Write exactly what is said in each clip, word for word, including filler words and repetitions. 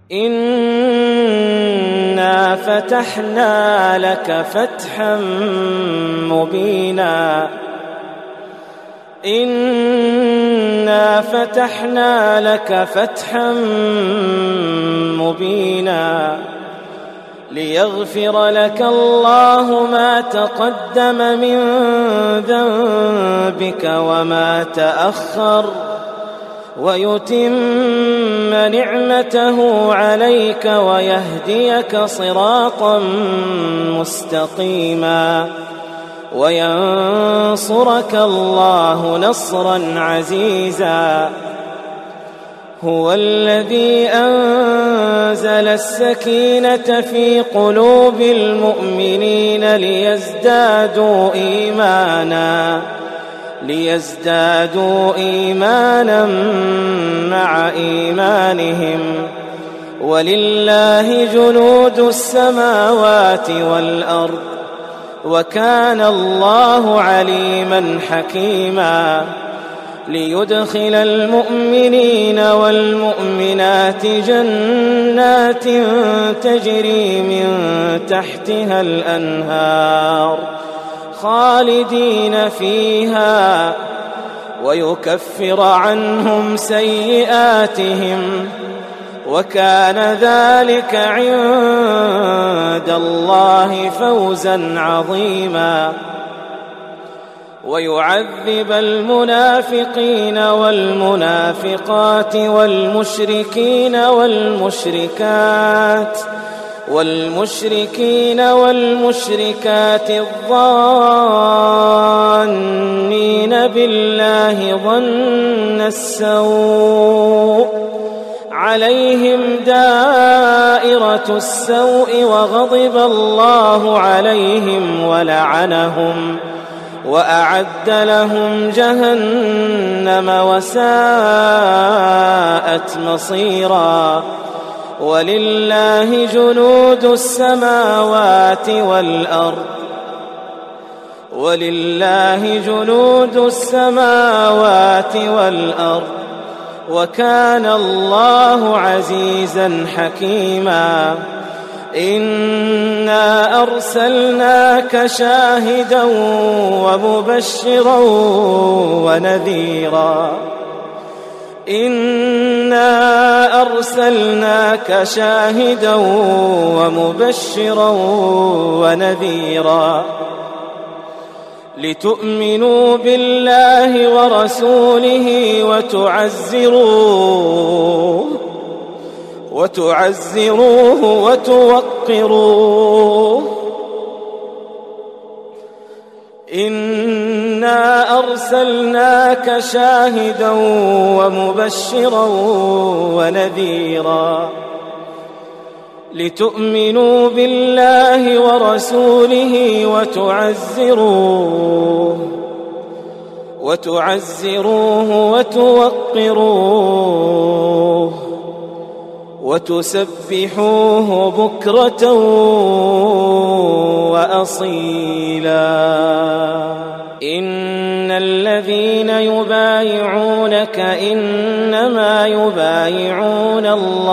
إنا فتحنا لك فتحا مبينا إنا فتحنا لك فتحا مبينا ليغفر لك الله ما تقدم من ذنبك وما تأخر ويتم نعمته عليك ويهديك صراطا مستقيما وينصرك الله نصرا عزيزا. هو الذي أنزل السكينة في قلوب المؤمنين ليزدادوا إيمانا ليزدادوا إيمانا مع إيمانهم ولله جنود السماوات والأرض وكان الله عليما حكيما. ليدخل المؤمنين والمؤمنات جنات تجري من تحتها الأنهار خالدين فيها ويكفر عنهم سيئاتهم وكان ذلك عند الله فوزا عظيما. ويعذب المنافقين والمنافقات والمشركين والمشركات والمشركين والمشركات الظانين بالله ظن السوء عليهم دائرة السوء وغضب الله عليهم ولعنهم وأعد لهم جهنم وساءت مصيرا. ولله جنود السماوات والأرض ولله جنود السماوات والأرض وكان الله عزيزا حكيما. إنا أرسلناك شاهدا ومبشرا ونذيرا إنا أرسلناك شاهدا ومبشرا ونذيرا لتؤمنوا بالله ورسوله وتعزروه وتعزروه وتوقروه. إنا أرسلناك شاهدا ومبشرا ونذيرا لتؤمنوا بالله ورسوله وتعزروه وتعزروه وتوقروه وتسبحوه بكرة وأصيلا. إن الذين يبايعونك إنما يبايعون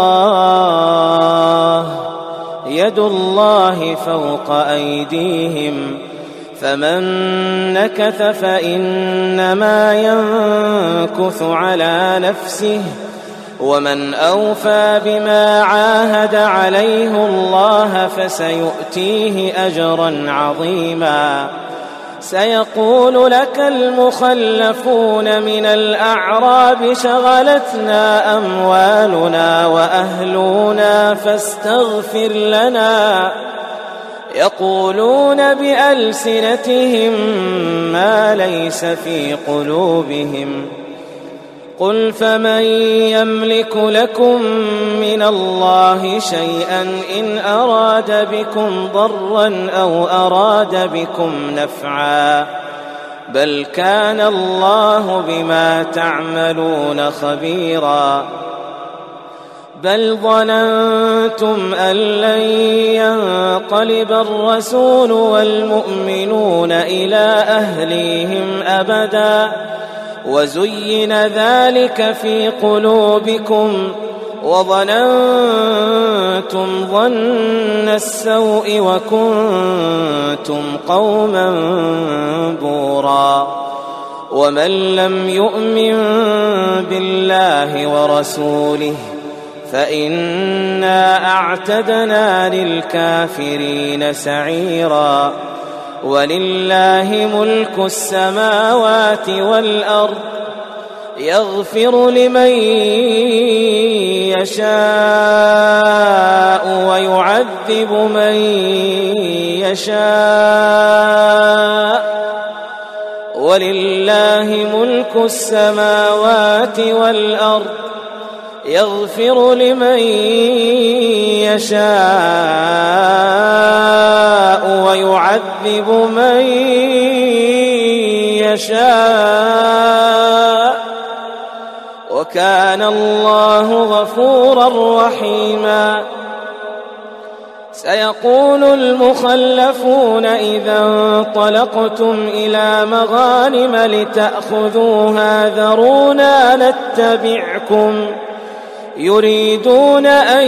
الله يد الله فوق أيديهم فمن نكث فإنما ينكث على نفسه ومن أوفى بما عاهد عليه الله فسيؤتيه أجرا عظيما. سيقول لك المخلفون من الأعراب شغلتنا أموالنا وأهلنا فاستغفر لنا يقولون بألسنتهم ما ليس في قلوبهم قل فمن يملك لكم من الله شيئا إن أراد بكم ضرا أو أراد بكم نفعا بل كان الله بما تعملون خبيرا. بل ظننتم أن لن ينقلب الرسول والمؤمنون إلى أهليهم أبدا وزين ذلك في قلوبكم وظننتم ظن السوء وكنتم قوما بورا ومن لم يؤمن بالله ورسوله فإنا أعتدنا للكافرين سعيرا ولله ملك السماوات والأرض يغفر لمن يشاء ويعذب من يشاء ولله ملك السماوات والأرض يغفر لمن يشاء ويعذب من يشاء وكان الله غفورا رحيما. سيقول المخلفون إذا انطلقتم إلى مغانم لتأخذوها ذرونا نتبعكم يريدون أن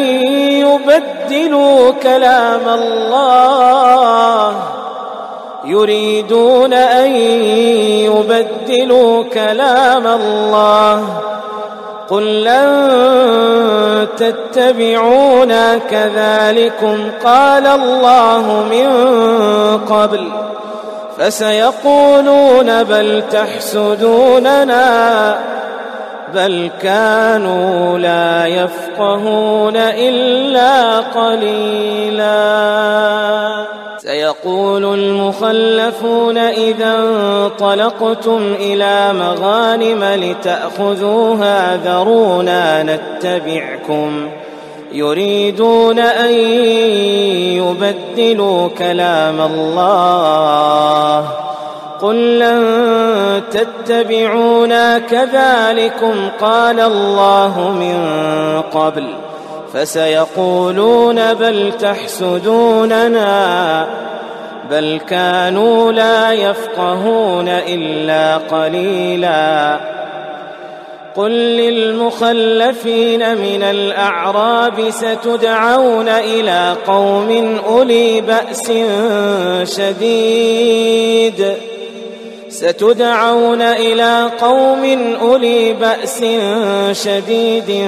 يبدلوا كلام الله يريدون أن يبدلوا كلام الله قل لن تتبعونا كذلكم قال الله من قبل فسيقولون بل تحسدوننا بل كانوا لا يفقهون إلا قليلا. سيقول المخلفون إذا انطلقتم إلى مغانم لتأخذوها ذرونا نتبعكم يريدون أن يبدلوا كلام الله قل لن تتبعونا كذلكم قال الله من قبل فسيقولون بل تحسدوننا بل كانوا لا يفقهون إلا قليلا. قل للمخلفين من الأعراب ستدعون إلى قوم أولي بأس شديد ستدعون إلى قوم أولي بأس شديد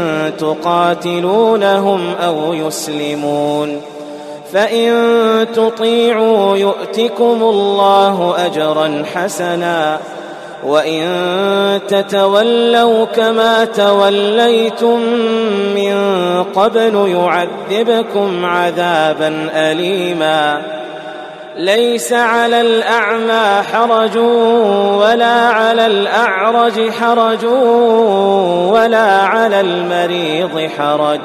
تقاتلونهم أو يسلمون فإن تطيعوا يؤتكم الله أجرا حسنا وإن تتولوا كما توليتم من قبل يعذبكم عذابا أليما. ليس على الأعمى حرج ولا على الأعرج حرج ولا على المريض حرج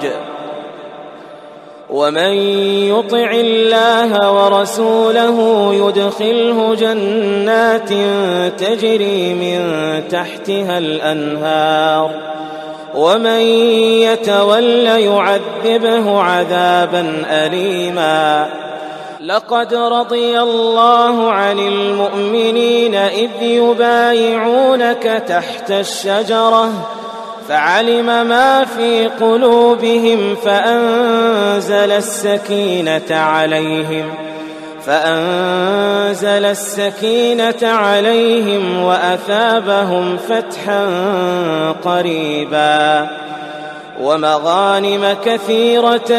ومن يطع الله ورسوله يدخله جنات تجري من تحتها الأنهار ومن يتول يعذبه عذابا أليما. لقد رضي الله عن المؤمنين إذ يبايعونك تحت الشجرة فعلم ما في قلوبهم فأنزل السكينة عليهم فأنزل السكينة عليهم وأثابهم فتحا قريبا ومغانم كثيرة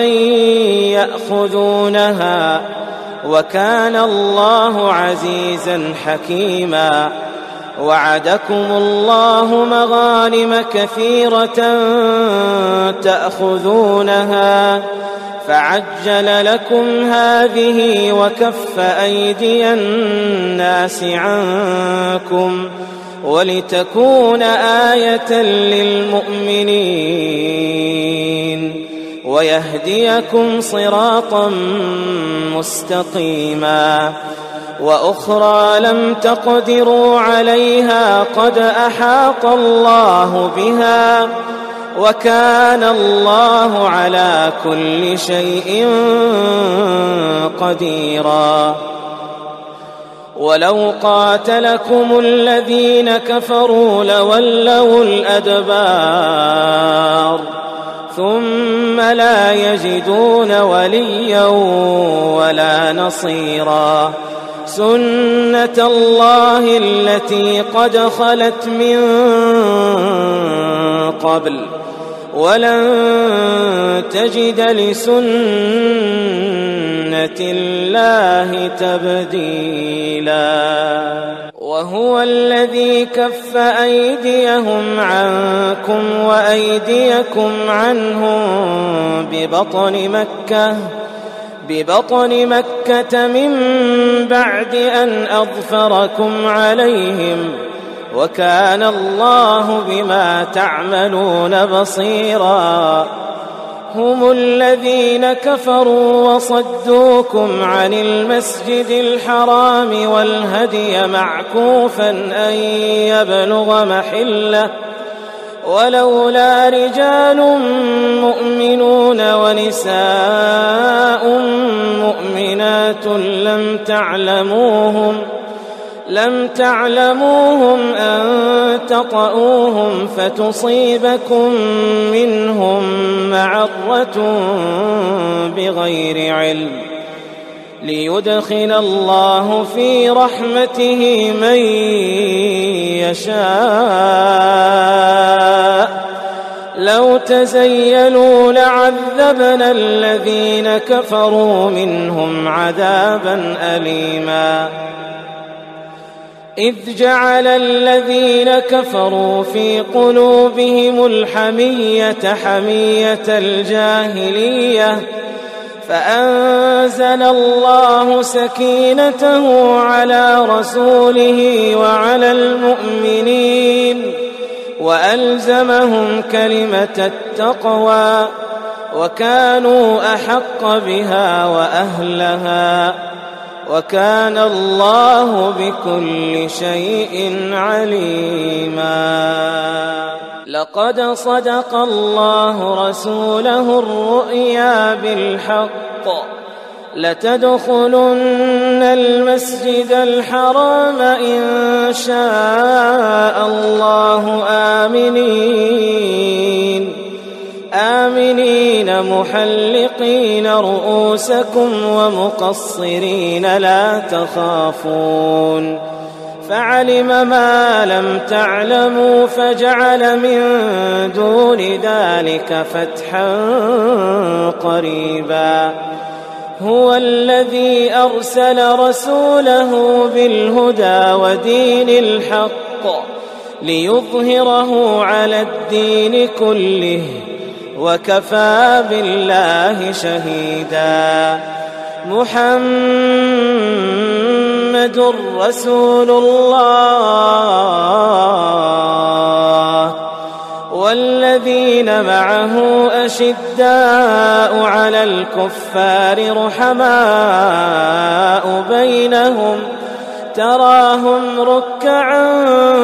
يأخذونها وكان الله عزيزا حكيما. وعدكم الله مغانم كثيرة تأخذونها فعجل لكم هذه وكف أيدي الناس عنكم ولتكون آية للمؤمنين ويهديكم صراطا مستقيما. وأخرى لم تقدروا عليها قد أحاط الله بها وكان الله على كل شيء قديرا. ولو قاتلكم الذين كفروا لولوا الأدبار ثم لا يجدون وليا ولا نصيرا. سنة الله التي قد خلت من قبل ولن تجد لسنة الله تبديلا. وهو الذي كف أيديهم عنكم وأيديكم عنهم ببطن مكة ببطن مكة من بعد أن أظفركم عليهم وكان الله بما تعملون بصيرا. هم الذين كفروا وصدوكم عن المسجد الحرام والهدي معكوفا أن يبلغ محله ولولا رجال مؤمنون ونساء مؤمنات لم تعلموهم لم تعلموهم أن تطؤوهم فتصيبكم منهم معرة بغير علم ليدخل الله في رحمته من يشاء. لو تزيلوا لعذبنا الذين كفروا منهم عذابا أليما. إذ جعل الذين كفروا في قلوبهم الحمية حمية الجاهلية فأنزل الله سكينته على رسوله وعلى المؤمنين وألزمهم كلمة التقوى وكانوا أحق بها وأهلها وكان الله بكل شيء عليما. لقد صدق الله رسوله الرؤيا بالحق لتدخلن المسجد الحرام إن شاء الله آمنين آمنين محلقين رؤوسكم ومقصرين لا تخافون فعلم ما لم تعلموا فجعل من دون ذلك فتحا قريبا. هو الذي أرسل رسوله بالهدى ودين الحق ليظهره على الدين كله وكفى بالله شهيدا. محمد رسول الله والذين معه أشداء على الكفار رحماء بينهم تراهم ركعا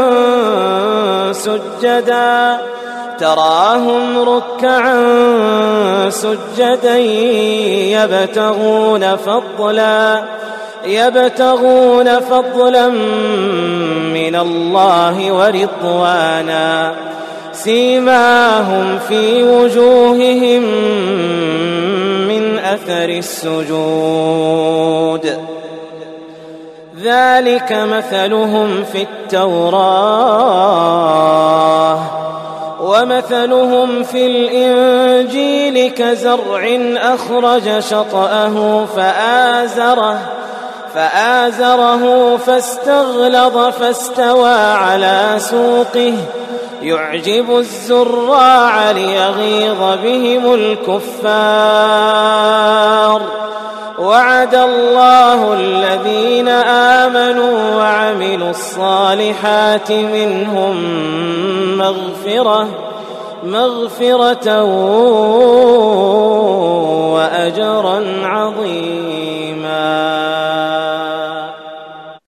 سجدا تراهم ركعا سجدا يبتغون فضلا يبتغون فضلا من الله ورضوانا سيماهم في وجوههم من أثر السجود ذلك مثلهم في التوراة ومثلهم في الإنجيل كزرع أخرج شطأه فآزره فآزره فاستغلظ فاستوى على سوقه يعجب الزراع ليغيظ بهم الكفار وعد الله الذين آمنوا وعملوا الصالحات منهم مغفرة مغفرة وأجرا عظيما.